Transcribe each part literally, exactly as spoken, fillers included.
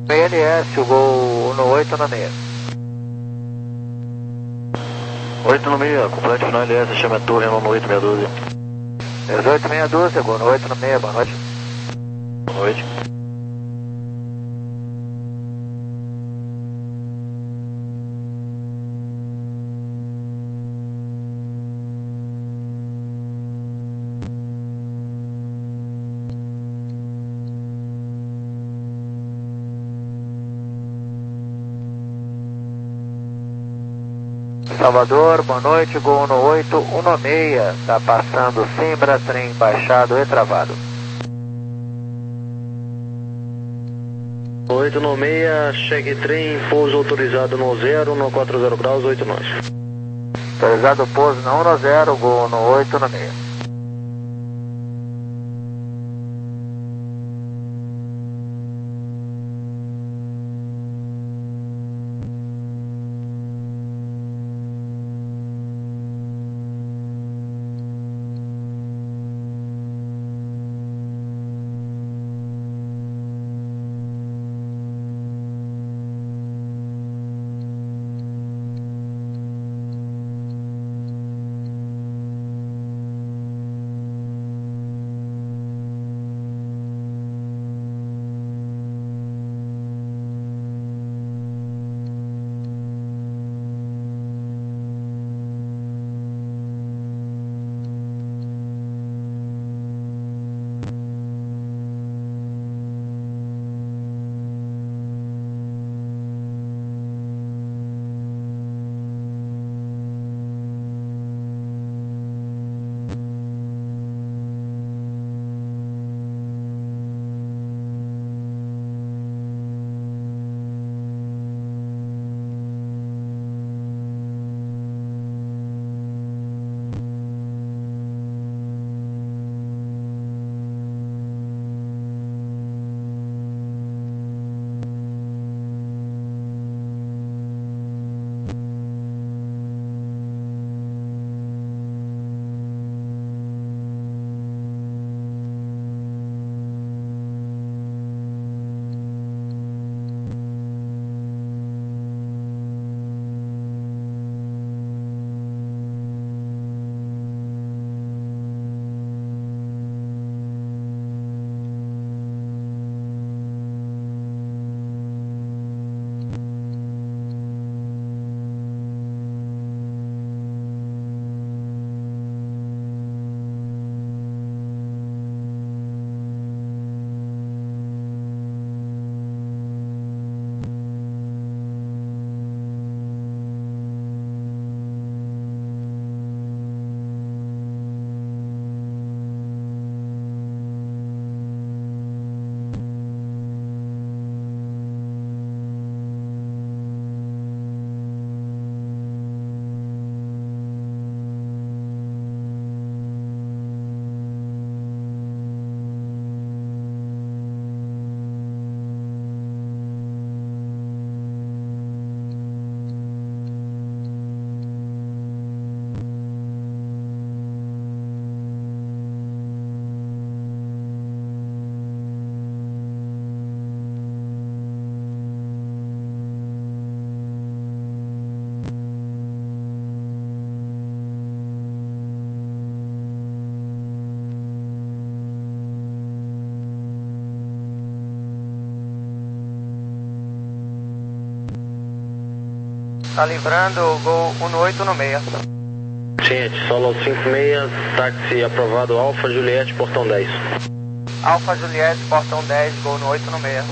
P N S, o Gol no oito no seis. oito no seis, complete final L S, chama a torre no oito meia dúzia. dezoito meia dúzia, Gol no oito no seis, boa noite. Boa noite. Salvador, boa noite, Gol no oito, um no seis, tá passando Simbra, trem baixado e travado. oito no seis, chegue trem, pouso autorizado no zero, no quatro zero graus, oito nós. Autorizado pouso no um no zero, Gol no oito no seis. Tá livrando o Gol um no oito no seis. Gente, solo cinco seis, táxi aprovado, Alfa Juliette, portão dez. Alfa Juliette, portão dez, Gol no oito no seis.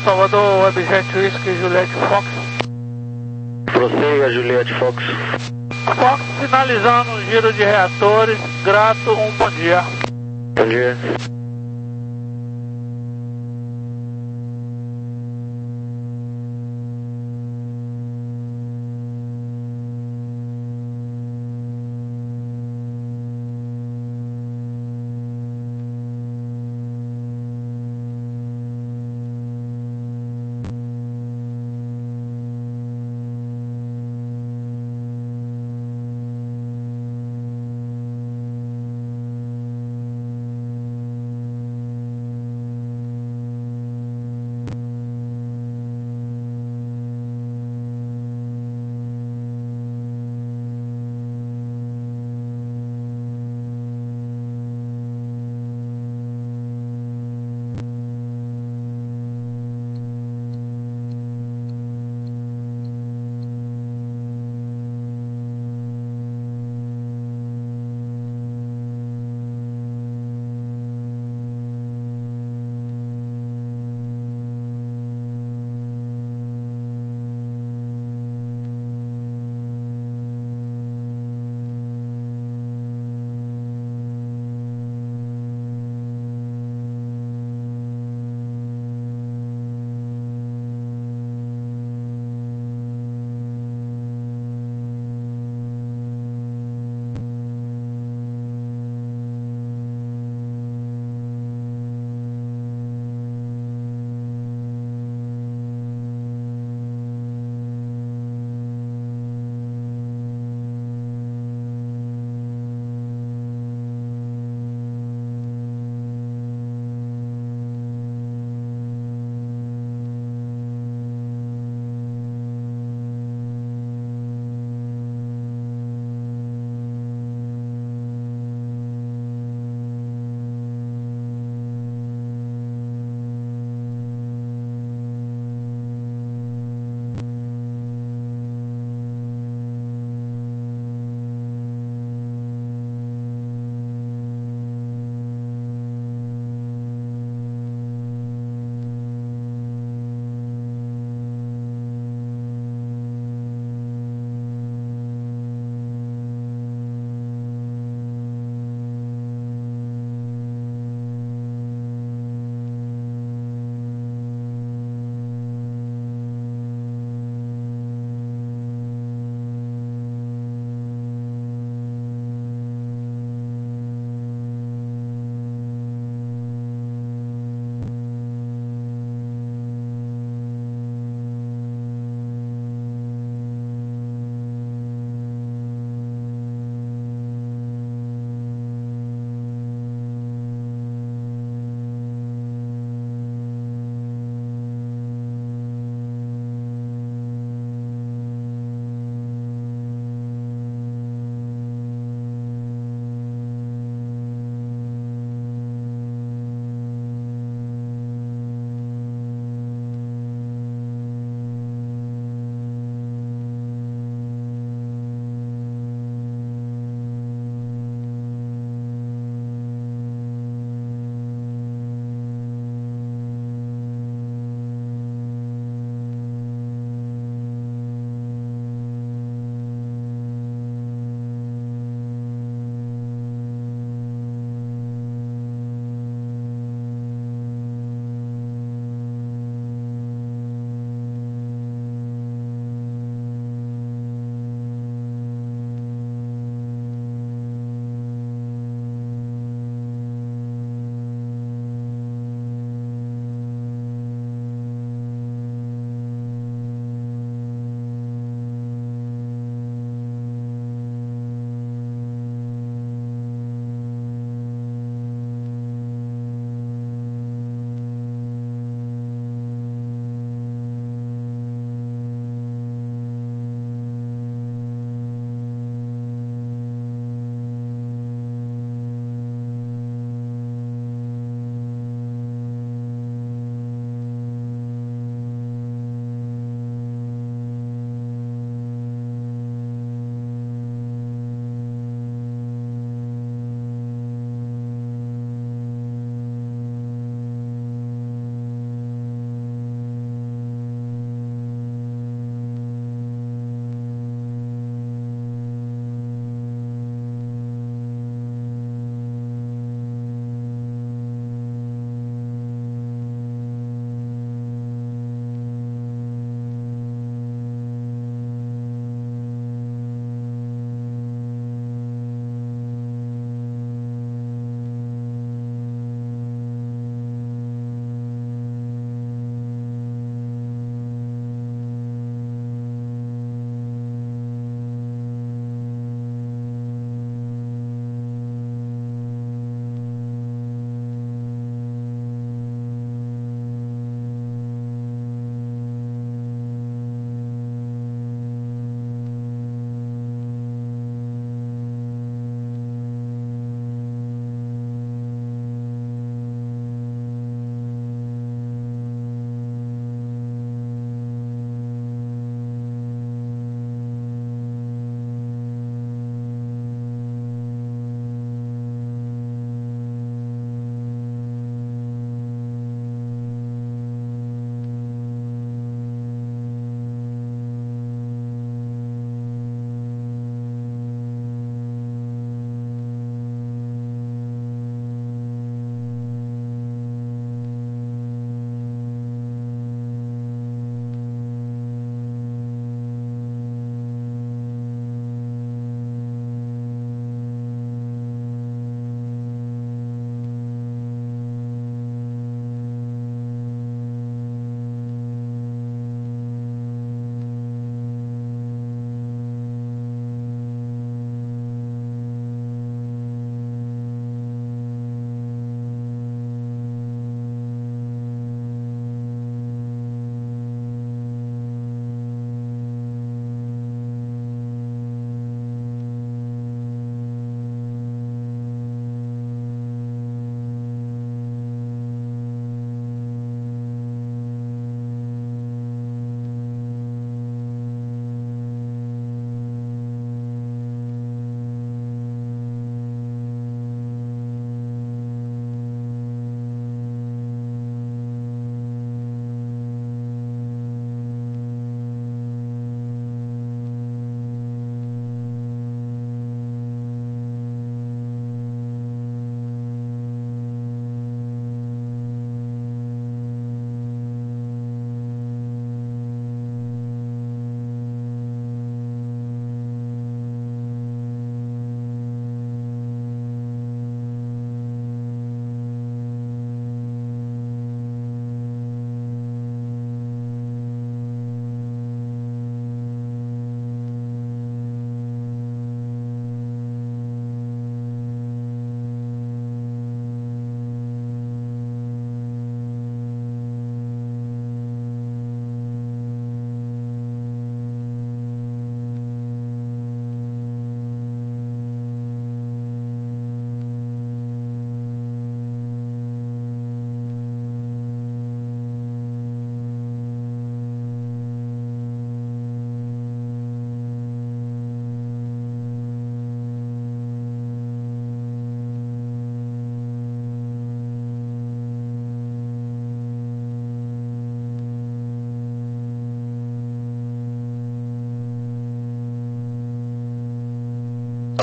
Salvador, Webjet Whisky, Juliette Fox. Prossiga, Juliette Fox. Fox finalizando o giro de reatores, grato, um bom dia. Bom dia.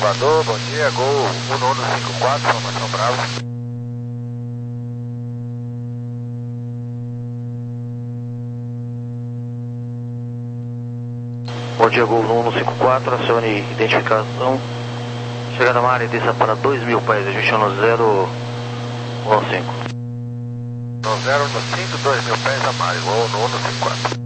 Salvador, bom dia, Gol um nono cinco quatro, formação Bravo. Bom dia, Gol um cinco quatro, acione identificação. Chegando a uma área, desça para dois mil pés, ajuste no zero um cinco. No zero no cinco, dois mil pés a mais, Gol um cinco quatro.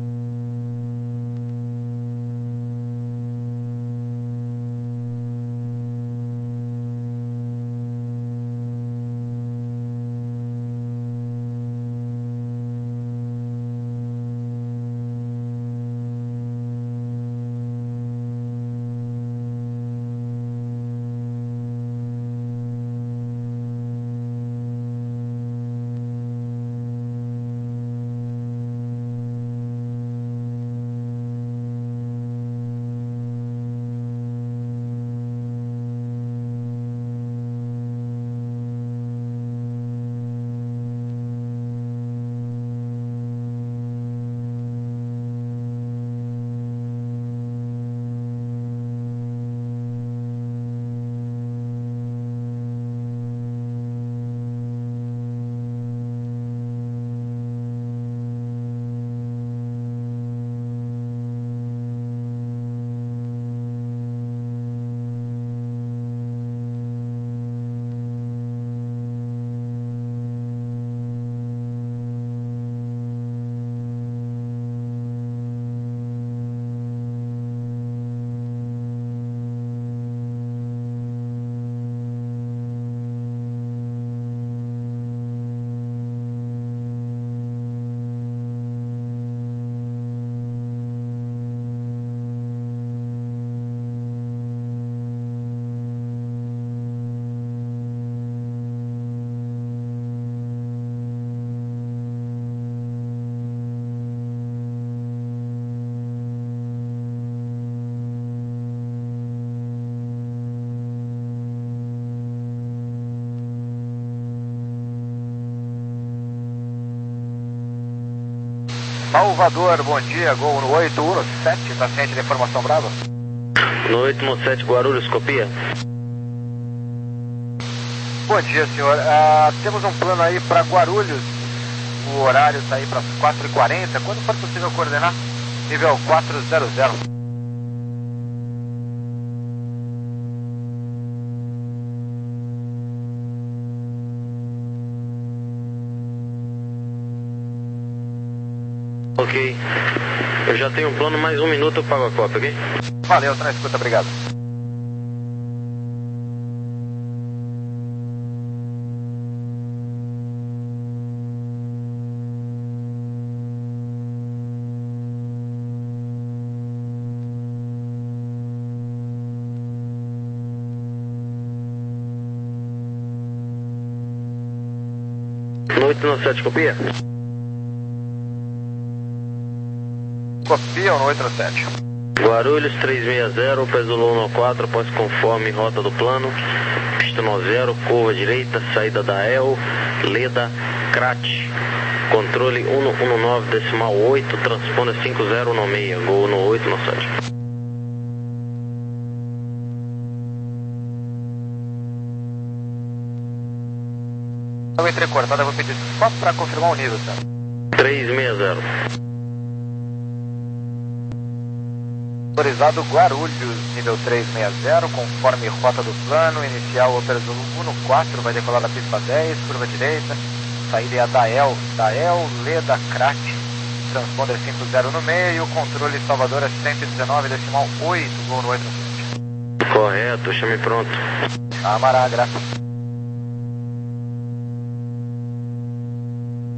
Salvador, bom dia, Gol no oito um sete, está ciente da informação Brava? No oito um sete, Guarulhos, copia. Bom dia, senhor. Ah, temos um plano aí para Guarulhos. O horário está aí para as quatro e quarenta. Quando for possível coordenar? Nível quatrocentos. Ok. Eu já tenho um plano, mais um minuto eu pago a cópia, ok? Valeu, tá na escuta, obrigado. No oito um sete, copia? Copia no oito sete. Guarulhos trezentos e sessenta, Pesolou um quatro, após conforme rota do plano. Pista no zero, curva direita, saída da E L, Leda, Crat. Controle um um nove decimal oito, transponder cinco zero um seis, Gol no oito um sete. Eu entrei cortada, vou pedir só para confirmar o nível, tá? trezentos e sessenta. Autorizado Guarulhos, nível trezentos e sessenta, conforme rota do plano, inicial Operazolo um quatro, vai decolar da pista dez, curva direita, saída é a da E L, da E L, Leda, Crat, transponder cinco zero no meio, controle Salvador é cento e dezenove decimal oito, Gol no oito. Correto, chame pronto. Amará, graças.